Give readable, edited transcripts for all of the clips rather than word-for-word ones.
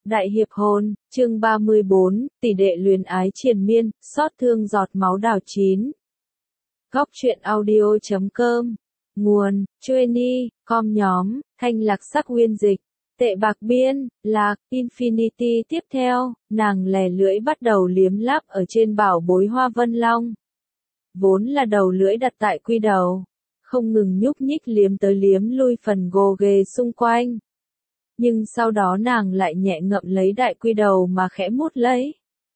Đại hiệp hôn, chương 34, tỷ đệ luyến ái triền miên, xót thương giọt máu đào chín. Góc truyện audio.com. Nguồn, Chueni, com nhóm, thanh lạc sắc nguyên dịch. Tệ bạc biên, lạc, Infinity tiếp theo, nàng lè lưỡi bắt đầu liếm láp ở trên bảo bối hoa vân long. Vốn là đầu lưỡi đặt tại quy đầu, không ngừng nhúc nhích liếm tới liếm lui phần gồ ghề xung quanh. Nhưng sau đó nàng lại nhẹ ngậm lấy đại quy đầu mà khẽ mút lấy.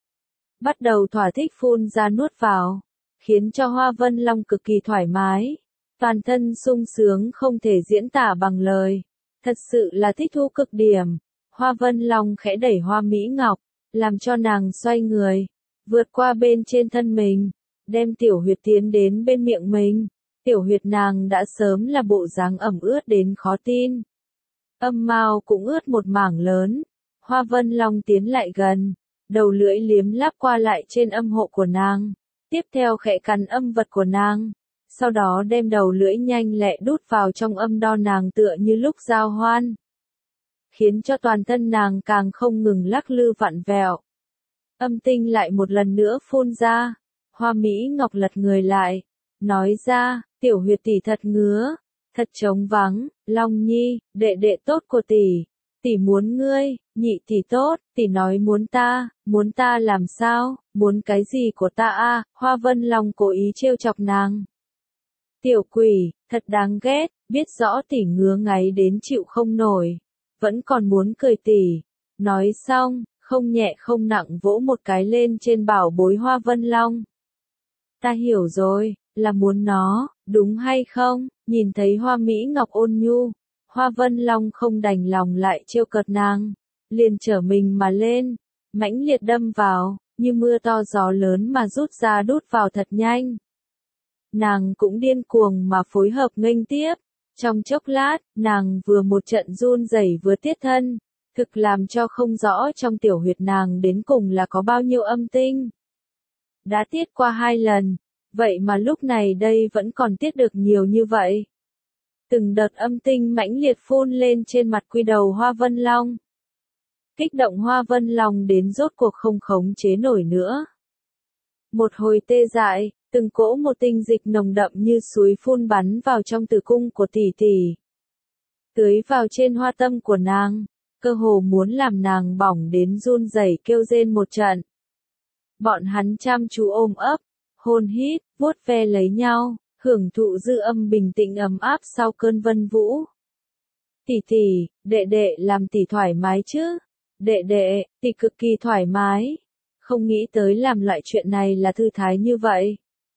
Bắt đầu thỏa thích phun ra nuốt vào, khiến cho hoa vân long cực kỳ thoải mái. Toàn thân sung sướng không thể diễn tả bằng lời. Thật sự là thích thú cực điểm. Hoa vân long khẽ đẩy hoa mỹ ngọc, làm cho nàng xoay người, vượt qua bên trên thân mình, đem tiểu huyệt tiến đến bên miệng mình. Tiểu huyệt nàng đã sớm là bộ dáng ẩm ướt đến khó tin. Âm mao cũng ướt một mảng lớn. Hoa vân long tiến lại gần, đầu lưỡi liếm láp qua lại trên âm hộ của nàng. Tiếp theo khẽ cắn âm vật của nàng. Sau đó đem đầu lưỡi nhanh lẹ đút vào trong âm đo nàng tựa như lúc giao hoan. Khiến cho toàn thân nàng càng không ngừng lắc lư vặn vẹo. Âm tinh lại một lần nữa phun ra. Hoa mỹ ngọc lật người lại. Nói ra, tiểu huyệt tỷ thật ngứa. Thật trống vắng, Long Nhi, đệ đệ tốt của tỷ. Tỷ muốn ngươi, nhị tỷ tốt, tỷ nói muốn ta làm sao, muốn cái gì của ta a? Hoa vân long cố ý trêu chọc nàng. Tiểu quỷ, thật đáng ghét, biết rõ tỷ ngứa ngáy đến chịu không nổi. Vẫn còn muốn cười tỷ. Nói xong, không nhẹ không nặng vỗ một cái lên trên bảo bối hoa vân long. Ta hiểu rồi, là muốn nó, đúng hay không? Nhìn thấy hoa mỹ ngọc ôn nhu, hoa vân long không đành lòng lại trêu cợt nàng, liền trở mình mà lên, mãnh liệt đâm vào, như mưa to gió lớn mà rút ra đút vào thật nhanh. Nàng cũng điên cuồng mà phối hợp nghênh tiếp, trong chốc lát, nàng vừa một trận run rẩy vừa tiết thân, thực làm cho không rõ trong tiểu huyệt nàng đến cùng là có bao nhiêu âm tinh. Đã tiết qua 2 lần. Vậy mà lúc này đây vẫn còn tiết được nhiều như vậy. Từng đợt âm tinh mãnh liệt phun lên trên mặt quy đầu hoa vân long. Kích động hoa vân long đến rốt cuộc không khống chế nổi nữa. Một hồi tê dại, từng cỗ một tinh dịch nồng đậm như suối phun bắn vào trong tử cung của tỷ tỷ. Tưới vào trên hoa tâm của nàng, cơ hồ muốn làm nàng bỏng đến run rẩy kêu rên một trận. Bọn hắn chăm chú ôm ấp, hôn hít, vuốt ve lấy nhau, hưởng thụ dư âm bình tĩnh ấm áp sau cơn vân vũ. Tỷ tỷ, đệ đệ làm tỷ thoải mái chứ? Đệ đệ, tỷ cực kỳ thoải mái. Không nghĩ tới làm loại chuyện này là thư thái như vậy.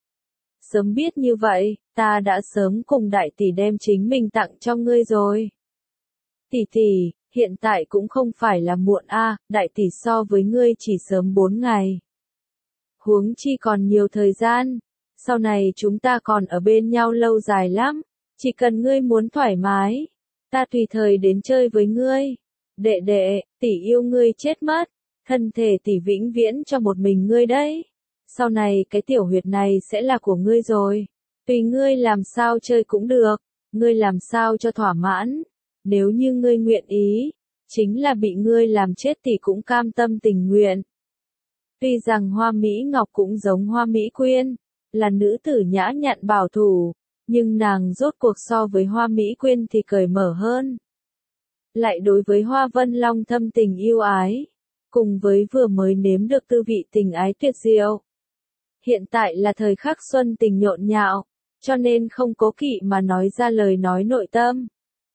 Sớm biết như vậy, ta đã sớm cùng đại tỷ đem chính mình tặng cho ngươi rồi. Tỷ tỷ, hiện tại cũng không phải là muộn a, đại tỷ so với ngươi chỉ sớm 4 ngày. Huống chi còn nhiều thời gian, sau này chúng ta còn ở bên nhau lâu dài lắm, chỉ cần ngươi muốn thoải mái, ta tùy thời đến chơi với ngươi. Đệ đệ, tỷ yêu ngươi chết mất, thân thể tỷ vĩnh viễn cho một mình ngươi đấy. Sau này cái tiểu huyệt này sẽ là của ngươi rồi, tùy ngươi làm sao chơi cũng được, ngươi làm sao cho thỏa mãn, nếu như ngươi nguyện ý, chính là bị ngươi làm chết tỷ cũng cam tâm tình nguyện. Tuy rằng Hoa Mỹ Ngọc cũng giống Hoa Mỹ Quyên, là nữ tử nhã nhặn bảo thủ, nhưng nàng rốt cuộc so với Hoa Mỹ Quyên thì cởi mở hơn. Lại đối với Hoa Vân Long thâm tình yêu ái, cùng với vừa mới nếm được tư vị tình ái tuyệt diệu. Hiện tại là thời khắc xuân tình nhộn nhạo, cho nên không cố kỵ mà nói ra lời nói nội tâm.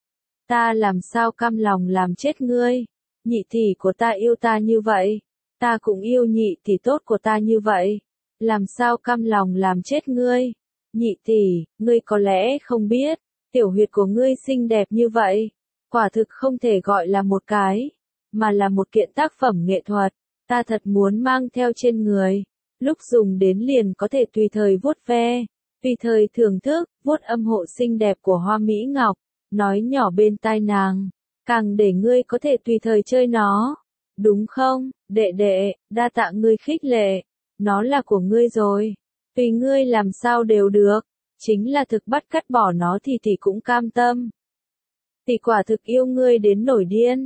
Ta làm sao cam lòng làm chết ngươi, nhị tỷ của ta yêu ta như vậy. Ta cũng yêu nhị tỷ tốt của ta như vậy. Làm sao cam lòng làm chết ngươi? Nhị tỷ, ngươi có lẽ không biết, tiểu huyệt của ngươi xinh đẹp như vậy. Quả thực không thể gọi là một cái, mà là một kiện tác phẩm nghệ thuật. Ta thật muốn mang theo trên người. Lúc dùng đến liền có thể tùy thời vuốt ve, tùy thời thưởng thức, vuốt âm hộ xinh đẹp của Hoa Mỹ Ngọc. Nói nhỏ bên tai nàng, càng để ngươi có thể tùy thời chơi nó. Đúng không, đệ đệ, đa tạ ngươi khích lệ, nó là của ngươi rồi, tùy ngươi làm sao đều được, chính là thực bắt cắt bỏ nó thì tỷ cũng cam tâm. Tỷ quả thực yêu ngươi đến nổi điên,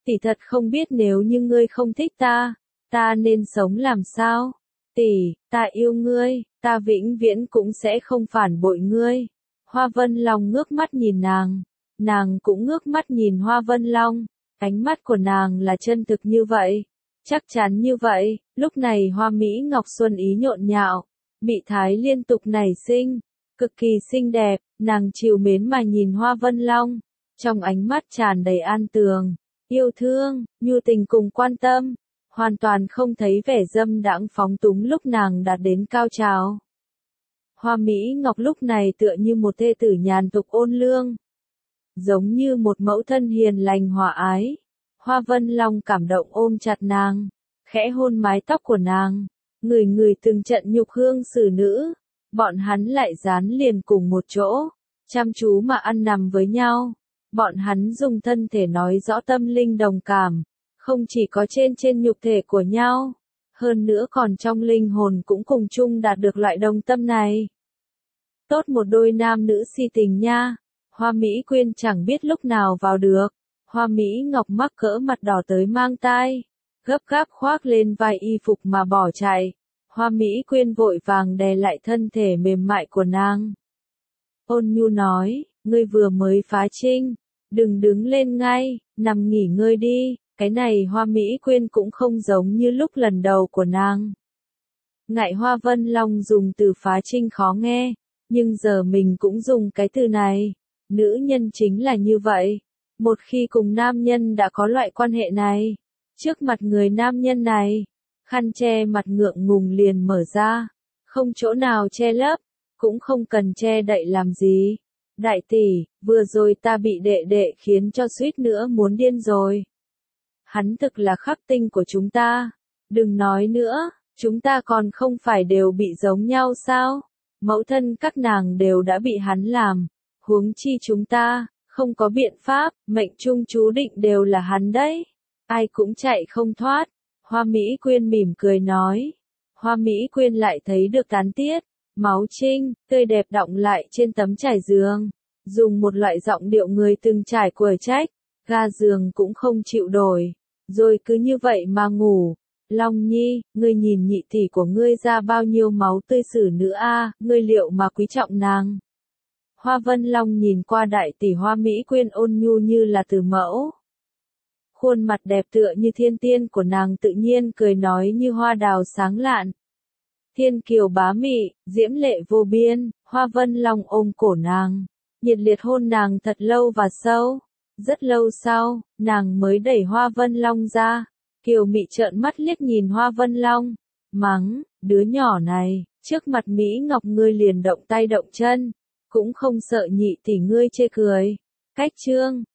tỷ thật không biết nếu như ngươi không thích ta nên sống làm sao? Tỷ, ta yêu ngươi, ta vĩnh viễn cũng sẽ không phản bội ngươi. Hoa Vân Long ngước mắt nhìn nàng cũng ngước mắt nhìn Hoa Vân Long, ánh mắt của nàng là chân thực như vậy, chắc chắn như vậy. Lúc này Hoa Mỹ Ngọc Xuân ý nhộn nhạo, mị thái liên tục nảy sinh, cực kỳ xinh đẹp, nàng trìu mến mà nhìn Hoa Vân Long, trong ánh mắt tràn đầy an tường, yêu thương, nhu tình cùng quan tâm, hoàn toàn không thấy vẻ dâm đãng phóng túng lúc nàng đạt đến cao trào. Hoa Mỹ Ngọc lúc này tựa như một thê tử nhàn tục ôn lương, giống như một mẫu thân hiền lành hòa ái. Hoa Vân Long cảm động ôm chặt nàng, khẽ hôn mái tóc của nàng, ngửi từng trận nhục hương xử nữ, bọn hắn lại dán liền cùng một chỗ, chăm chú mà ăn nằm với nhau. Bọn hắn dùng thân thể nói rõ tâm linh đồng cảm, không chỉ có trên nhục thể của nhau, hơn nữa còn trong linh hồn cũng cùng chung đạt được loại đồng tâm này. Tốt một đôi nam nữ si tình nha. Hoa Mỹ Quyên chẳng biết lúc nào vào được. Hoa Mỹ Ngọc mắc cỡ mặt đỏ tới mang tai, gấp gáp khoác lên vai y phục mà bỏ chạy. Hoa Mỹ Quyên vội vàng đè lại thân thể mềm mại của nàng. Ôn nhu nói, ngươi vừa mới phá trinh, đừng đứng lên ngay, nằm nghỉ ngơi đi. Cái này Hoa Mỹ Quyên cũng không giống như lúc lần đầu của nàng. Ngại Hoa Vân Long dùng từ phá trinh khó nghe, nhưng giờ mình cũng dùng cái từ này. Nữ nhân chính là như vậy. Một khi cùng nam nhân đã có loại quan hệ này, trước mặt người nam nhân này, khăn che mặt ngượng ngùng liền mở ra, không chỗ nào che lấp, cũng không cần che đậy làm gì. Đại tỷ, vừa rồi ta bị đệ đệ khiến cho suýt nữa muốn điên rồi. Hắn thực là khắc tinh của chúng ta. Đừng nói nữa, chúng ta còn không phải đều bị giống nhau sao? Mẫu thân các nàng đều đã bị hắn làm. Huống chi chúng ta, không có biện pháp, mệnh trung chú định đều là hắn đấy. Ai cũng chạy không thoát. Hoa Mỹ Quyên mỉm cười nói. Hoa Mỹ Quyên lại thấy được tán tiết, máu trinh, tươi đẹp đọng lại trên tấm trải giường. Dùng một loại giọng điệu người từng trải quở trách, ga giường cũng không chịu đổi. Rồi cứ như vậy mà ngủ. Long Nhi, ngươi nhìn nhị tỷ của ngươi ra bao nhiêu máu tươi sử nữa a, ngươi liệu mà quý trọng nàng. Hoa Vân Long nhìn qua đại tỷ Hoa Mỹ Quyên ôn nhu như là từ mẫu. Khuôn mặt đẹp tựa như thiên tiên của nàng tự nhiên cười nói như hoa đào sáng lạn. Thiên kiều bá mị, diễm lệ vô biên, Hoa Vân Long ôm cổ nàng, nhiệt liệt hôn nàng thật lâu và sâu. Rất lâu sau, nàng mới đẩy Hoa Vân Long ra. Kiều Mị trợn mắt liếc nhìn Hoa Vân Long, mắng, đứa nhỏ này, trước mặt Mỹ Ngọc ngươi liền động tay động chân, cũng không sợ nhị tỷ ngươi chê cười. Cách chương